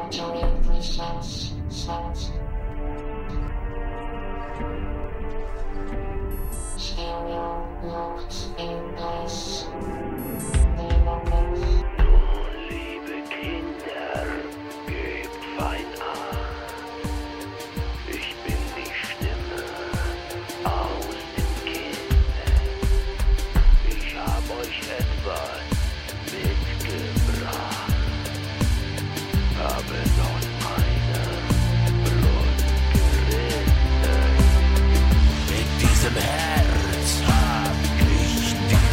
Mit diesem Herz hab ich dich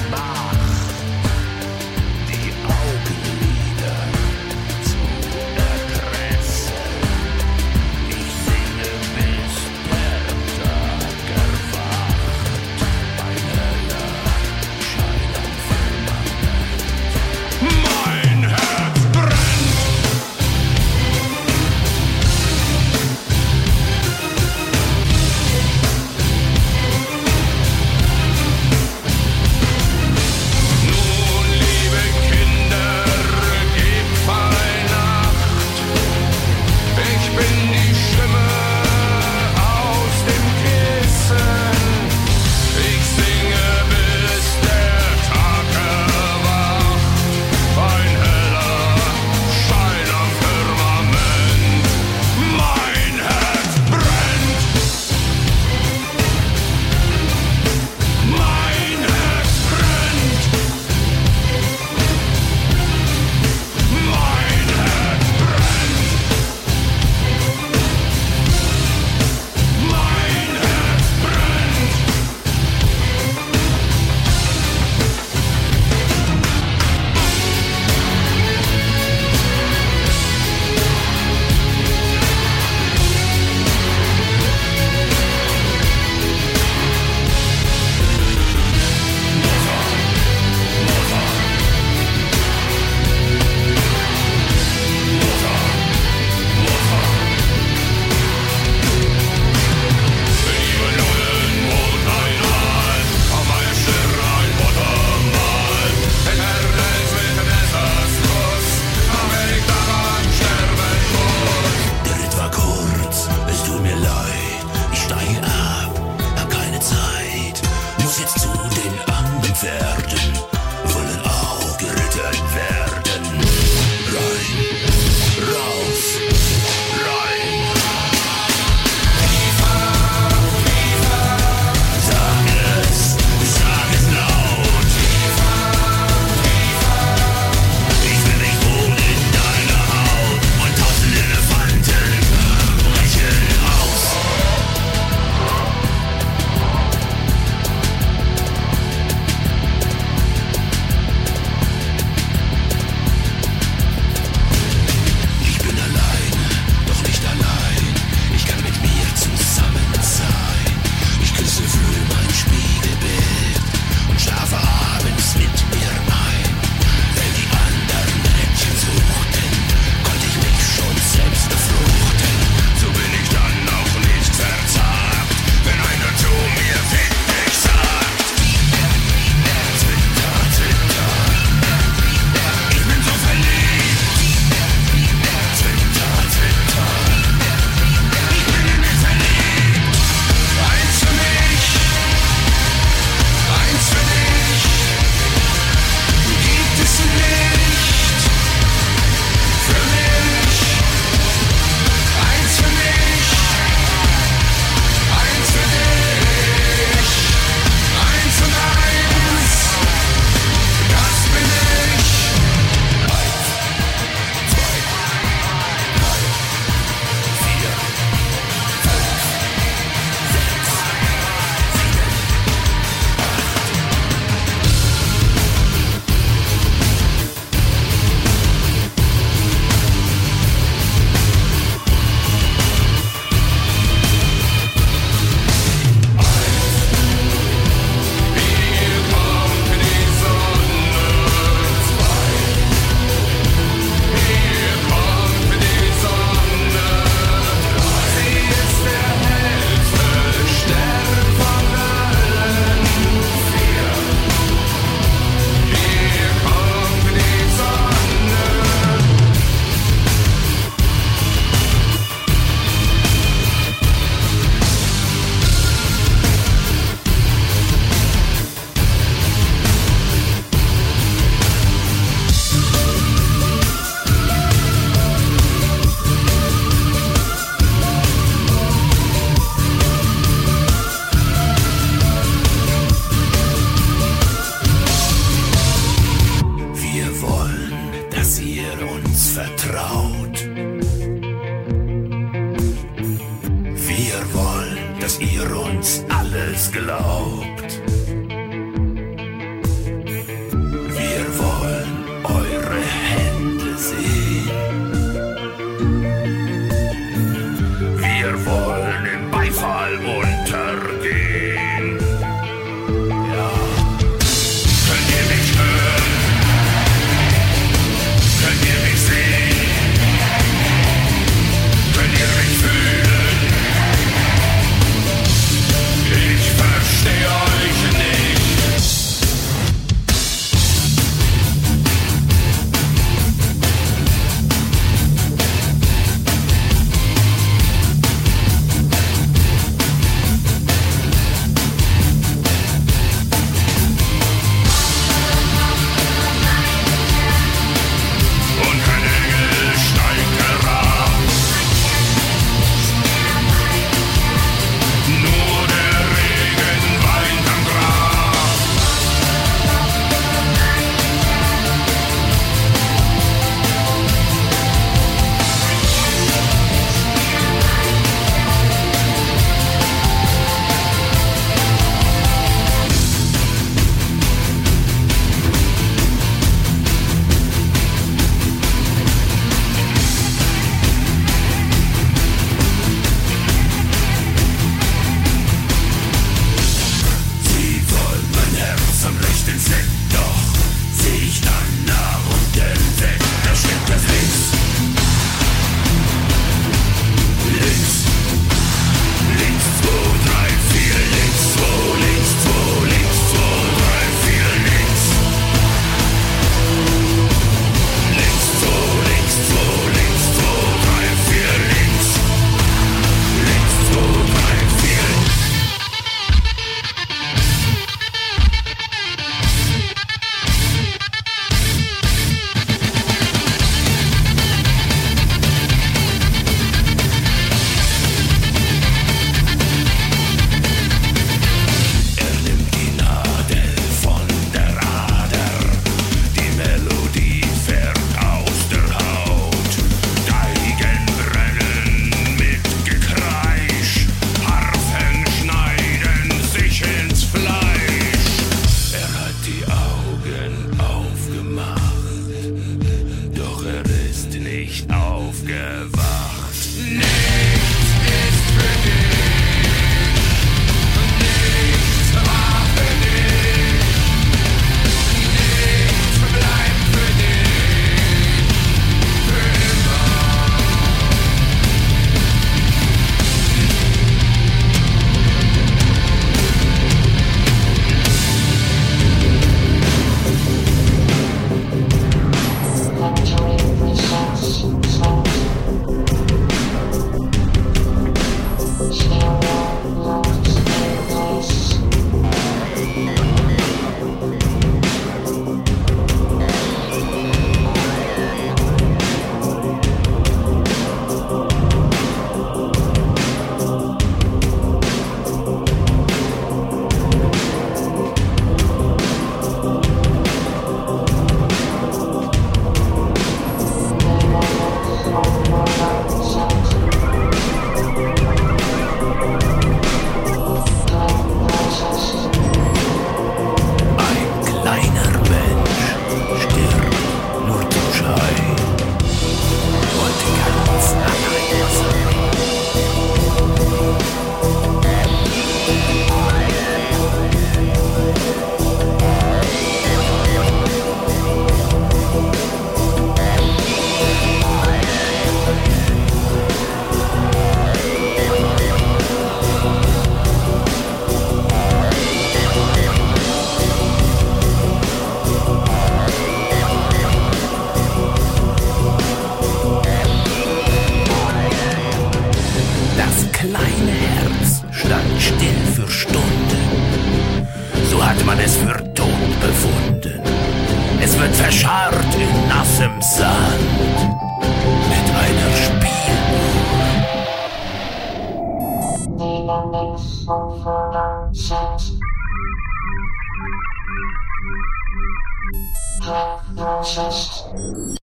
uns vertraut. Wir wollen, dass ihr uns alles glaubt. Wir wollen eure Hände sehen. Wir wollen im Beifall untergehen. Ja. Könnt ihr mich hören? Könnt ihr mich sehen? Könnt ihr mich fühlen? Ich verstehe euch nicht. Und kein Engel steigt herab. Nur der Regen weint am Grab. Sie wollen mein Herz am rechten Fleck, doch seh ich dann nach unten weg, da steckt das links. Links, links, 2, 3, 4, links, 2, links, 2, links, 2, 3, 4, links. Links, 2, links, 2, links, 2, 3, 4, links. Links, 2, 3, 4. Er nimmt die Nadel von der Ader, die Melodie fährt aus der Haut. Geigen brennen mit Gekreisch, Harfen schneiden sich ins Fleisch. Er hat die Augen aufgemacht, doch er ist nicht aufgewacht. Nichts ist für dich, nichts war für dich, nichts bleibt für dich, für immer. Ein kleiner Mensch stirbt nur zum Schein und ganz alleine sein. Das kleine Herz stand still für Stunden. So hat man es für tot befunden. Es wird verscharrt in nassem Sand mit einer Spieluhr. Niederlinks und vorne sind Kraftlos ist.